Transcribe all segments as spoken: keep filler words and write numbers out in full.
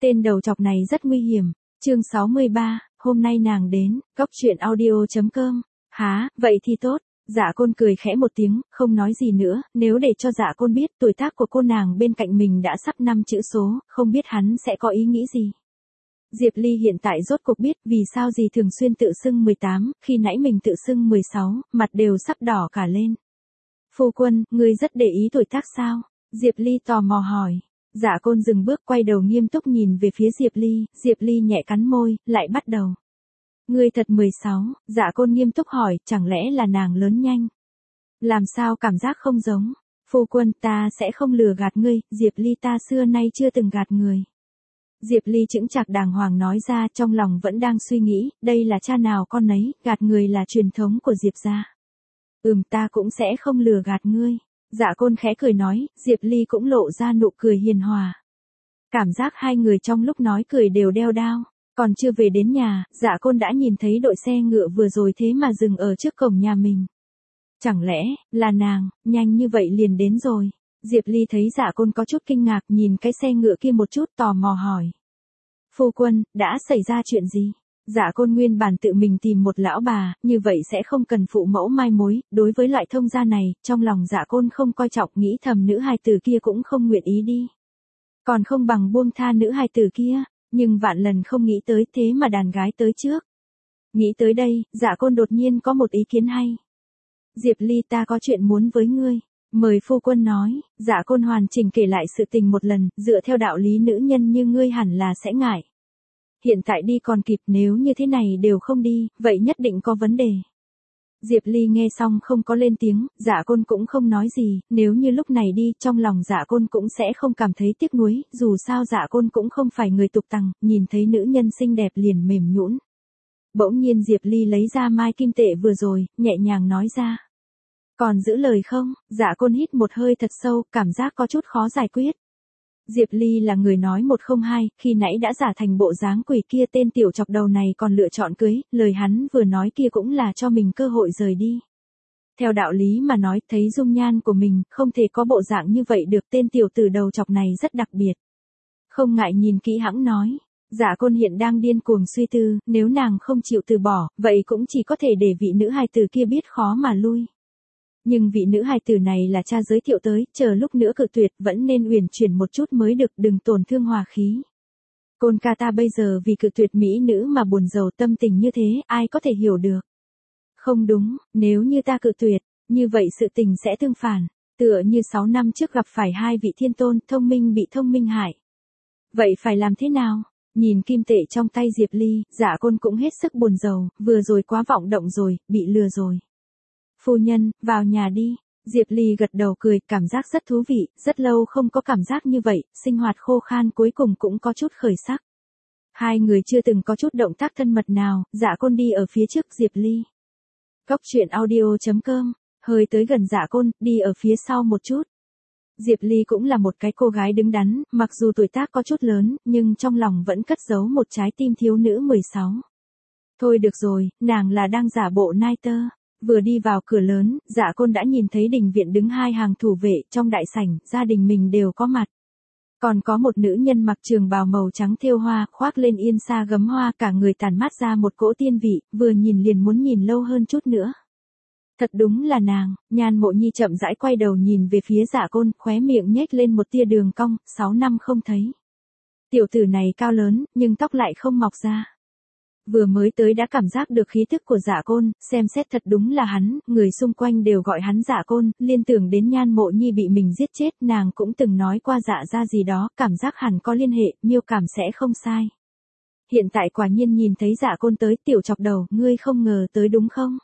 Tên đầu chọc này rất nguy hiểm. Chương sáu mươi ba, hôm nay nàng đến, góc truyện audio chấm com. Há, vậy thì tốt. Dạ Côn cười khẽ một tiếng, không nói gì nữa, nếu để cho Dạ Côn biết tuổi tác của cô nàng bên cạnh mình đã sắp năm chữ số, không biết hắn sẽ có ý nghĩ gì. Diệp Ly hiện tại rốt cuộc biết vì sao gì thường xuyên tự xưng mười tám, khi nãy mình tự xưng mười sáu, mặt đều sắp đỏ cả lên. Phu quân, ngươi rất để ý tuổi tác sao? Diệp Ly tò mò hỏi. Dạ Côn dừng bước quay đầu nghiêm túc nhìn về phía Diệp Ly, Diệp Ly nhẹ cắn môi, lại bắt đầu. Ngươi thật mười sáu, Dạ Côn nghiêm túc hỏi, chẳng lẽ là nàng lớn nhanh? Làm sao cảm giác không giống? Phu quân, ta sẽ không lừa gạt ngươi, Diệp Ly ta xưa nay chưa từng gạt người. Diệp Ly chững chạc đàng hoàng nói ra, trong lòng vẫn đang suy nghĩ, đây là cha nào con nấy, gạt người là truyền thống của Diệp gia. Ừm, ta cũng sẽ không lừa gạt ngươi. Dạ Côn khẽ cười nói, Diệp Ly cũng lộ ra nụ cười hiền hòa. Cảm giác hai người trong lúc nói cười đều đeo đao. Còn chưa về đến nhà, Dạ Côn đã nhìn thấy đội xe ngựa vừa rồi thế mà dừng ở trước cổng nhà mình. Chẳng lẽ, là nàng, nhanh như vậy liền đến rồi. Diệp Ly thấy Dạ Côn có chút kinh ngạc, nhìn cái xe ngựa kia một chút tò mò hỏi. Phu quân, đã xảy ra chuyện gì? Dạ Côn nguyên bản tự mình tìm một lão bà, như vậy sẽ không cần phụ mẫu mai mối, đối với loại thông gia này, trong lòng Dạ Côn không coi trọng, nghĩ thầm nữ hài tử kia cũng không nguyện ý đi. Còn không bằng buông tha nữ hài tử kia, nhưng vạn lần không nghĩ tới thế mà đàn gái tới trước. Nghĩ tới đây, Dạ Côn đột nhiên có một ý kiến hay. Diệp Ly ta có chuyện muốn với ngươi. Mời phu quân nói. Dạ Côn hoàn chỉnh kể lại sự tình một lần, dựa theo đạo lý nữ nhân như ngươi hẳn là sẽ ngại. Hiện tại đi còn kịp, nếu như thế này đều không đi, vậy nhất định có vấn đề. Diệp Ly nghe xong không có lên tiếng, Dạ Côn cũng không nói gì, nếu như lúc này đi, trong lòng Dạ Côn cũng sẽ không cảm thấy tiếc nuối, dù sao Dạ Côn cũng không phải người tục tằng, nhìn thấy nữ nhân xinh đẹp liền mềm nhũn. Bỗng nhiên Diệp Ly lấy ra mai kim tệ vừa rồi, nhẹ nhàng nói ra. Còn giữ lời không? Dạ Côn hít một hơi thật sâu, cảm giác có chút khó giải quyết. Diệp Ly là người nói một không hai, khi nãy đã giả thành bộ dáng quỷ kia, tên tiểu chọc đầu này còn lựa chọn cưới, lời hắn vừa nói kia cũng là cho mình cơ hội rời đi. Theo đạo lý mà nói, thấy dung nhan của mình, không thể có bộ dạng như vậy được, tên tiểu tử đầu chọc này rất đặc biệt. Không ngại nhìn kỹ hãng nói. Dạ Côn hiện đang điên cuồng suy tư, nếu nàng không chịu từ bỏ, vậy cũng chỉ có thể để vị nữ hài tử kia biết khó mà lui. Nhưng vị nữ hài tử này là cha giới thiệu tới, chờ lúc nữa cự tuyệt vẫn nên uyển chuyển một chút mới được, đừng tổn thương hòa khí. Côn ca ta bây giờ vì cự tuyệt mỹ nữ mà buồn rầu, tâm tình như thế, ai có thể hiểu được. Không đúng, nếu như ta cự tuyệt, như vậy sự tình sẽ tương phản, tựa như sáu năm trước gặp phải hai vị thiên tôn, thông minh bị thông minh hại. Vậy phải làm thế nào? Nhìn kim tệ trong tay Diệp Ly, Dạ Côn cũng hết sức buồn rầu, vừa rồi quá vọng động rồi, bị lừa rồi. Phu nhân, vào nhà đi. Diệp Ly gật đầu cười, cảm giác rất thú vị, rất lâu không có cảm giác như vậy, sinh hoạt khô khan cuối cùng cũng có chút khởi sắc. Hai người chưa từng có chút động tác thân mật nào, Dạ Côn đi ở phía trước Diệp Ly. Góc truyện audio chấm com, hơi tới gần Dạ Côn, đi ở phía sau một chút. Diệp Ly cũng là một cái cô gái đứng đắn, mặc dù tuổi tác có chút lớn, nhưng trong lòng vẫn cất giấu một trái tim thiếu nữ mười sáu. Thôi được rồi, nàng là đang giả bộ nai tơ. Vừa đi vào cửa lớn, Dạ Côn đã nhìn thấy đình viện đứng hai hàng thủ vệ, trong đại sảnh, gia đình mình đều có mặt. Còn có một nữ nhân mặc trường bào màu trắng thêu hoa, khoác lên yên sa gấm hoa, cả người tản mát ra một cỗ tiên vị, vừa nhìn liền muốn nhìn lâu hơn chút nữa. Thật đúng là nàng. Nhan Mộ Nhi chậm rãi quay đầu nhìn về phía Dạ Côn, khóe miệng nhếch lên một tia đường cong, sáu năm không thấy. Tiểu tử này cao lớn, nhưng tóc lại không mọc ra. Vừa mới tới đã cảm giác được khí thức của Dạ Côn, xem xét thật đúng là hắn, người xung quanh đều gọi hắn Dạ Côn, liên tưởng đến Nhan Mộ Nhi bị mình giết chết, nàng cũng từng nói qua Dạ ra gì đó, cảm giác hẳn có liên hệ, miêu cảm sẽ không sai. Hiện tại quả nhiên nhìn thấy Dạ Côn tới, tiểu chọc đầu, ngươi không ngờ tới đúng không?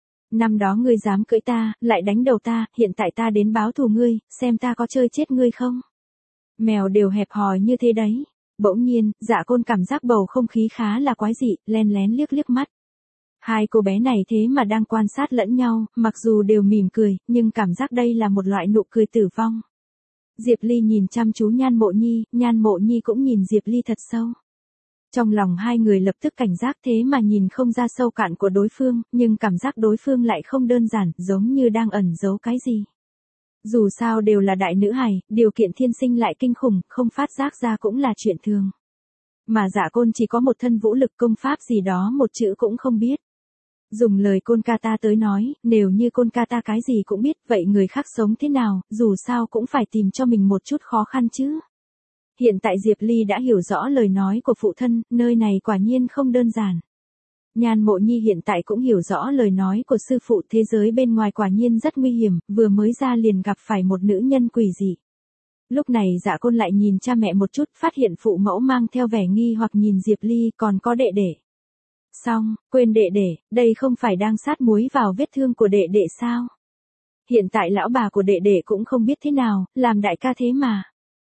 Năm đó ngươi dám cưỡi ta, lại đánh đầu ta, hiện tại ta đến báo thù ngươi, xem ta có chơi chết ngươi không? Mèo đều hẹp hòi như thế đấy. Bỗng nhiên, Dạ Côn cảm giác bầu không khí khá là quái dị, len lén liếc liếc mắt. Hai cô bé này thế mà đang quan sát lẫn nhau, mặc dù đều mỉm cười, nhưng cảm giác đây là một loại nụ cười tử vong. Diệp Ly nhìn chăm chú Nhan Mộ Nhi, Nhan Mộ Nhi cũng nhìn Diệp Ly thật sâu. Trong lòng hai người lập tức cảnh giác, thế mà nhìn không ra sâu cạn của đối phương, nhưng cảm giác đối phương lại không đơn giản, giống như đang ẩn giấu cái gì. Dù sao đều là đại nữ hài, điều kiện thiên sinh lại kinh khủng, không phát giác ra cũng là chuyện thường. Mà Dạ Côn chỉ có một thân vũ lực công pháp gì đó một chữ cũng không biết. Dùng lời Côn ca ta tới nói, nếu như Côn ca ta cái gì cũng biết, vậy người khác sống thế nào, dù sao cũng phải tìm cho mình một chút khó khăn chứ. Hiện tại Diệp Ly đã hiểu rõ lời nói của phụ thân, nơi này quả nhiên không đơn giản. Nhan Mộ Nhi hiện tại cũng hiểu rõ lời nói của sư phụ, thế giới bên ngoài quả nhiên rất nguy hiểm, vừa mới ra liền gặp phải một nữ nhân quỷ dị. Lúc này Dạ Côn lại nhìn cha mẹ một chút, phát hiện phụ mẫu mang theo vẻ nghi hoặc nhìn Diệp Ly, còn có đệ đệ. Xong, quên đệ đệ, đây không phải đang sát muối vào vết thương của đệ đệ sao? Hiện tại lão bà của đệ đệ cũng không biết thế nào, làm đại ca thế mà.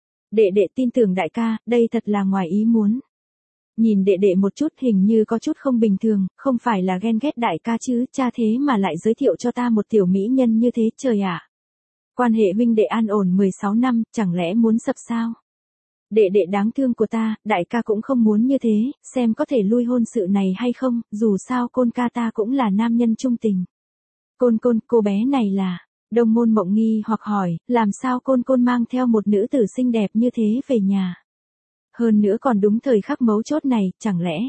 Đệ đệ tin tưởng đại ca, đây thật là ngoài ý muốn. Nhìn đệ đệ một chút hình như có chút không bình thường, không phải là ghen ghét đại ca chứ, cha thế mà lại giới thiệu cho ta một tiểu mỹ nhân như thế, trời ạ. Quan hệ huynh đệ an ổn mười sáu năm, chẳng lẽ muốn sập sao? Đệ đệ đáng thương của ta, đại ca cũng không muốn như thế, xem có thể lui hôn sự này hay không, dù sao Côn ca ta cũng là nam nhân trung tình. Côn Côn, cô bé này là... Đông Môn Mộng nghi hoặc hỏi, làm sao Côn Côn mang theo một nữ tử xinh đẹp như thế về nhà? Hơn nữa còn đúng thời khắc mấu chốt này, chẳng lẽ?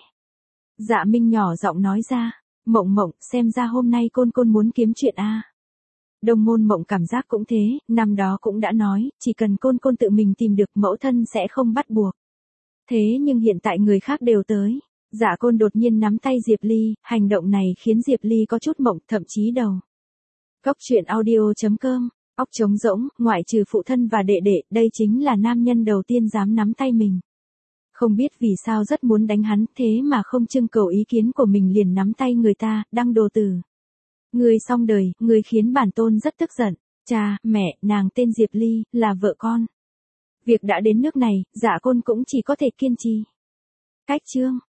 Dạ Minh nhỏ giọng nói ra, Mộng Mộng, xem ra hôm nay Côn Côn muốn kiếm chuyện a. À? Đông Môn Mộng cảm giác cũng thế, năm đó cũng đã nói, chỉ cần Côn Côn tự mình tìm được mẫu thân sẽ không bắt buộc. Thế nhưng hiện tại người khác đều tới. Dạ Côn đột nhiên nắm tay Diệp Ly, hành động này khiến Diệp Ly có chút mộng, thậm chí đầu. Góc truyện audio chấm com, óc trống rỗng, ngoại trừ phụ thân và đệ đệ, đây chính là nam nhân đầu tiên dám nắm tay mình. Không biết vì sao rất muốn đánh hắn, thế mà không trưng cầu ý kiến của mình liền nắm tay người ta, đăng đồ từ. Người xong đời, người khiến bản tôn rất tức giận. Cha, mẹ, nàng tên Diệp Ly, là vợ con. Việc đã đến nước này, Dạ Côn cũng chỉ có thể kiên trì. Cách chương.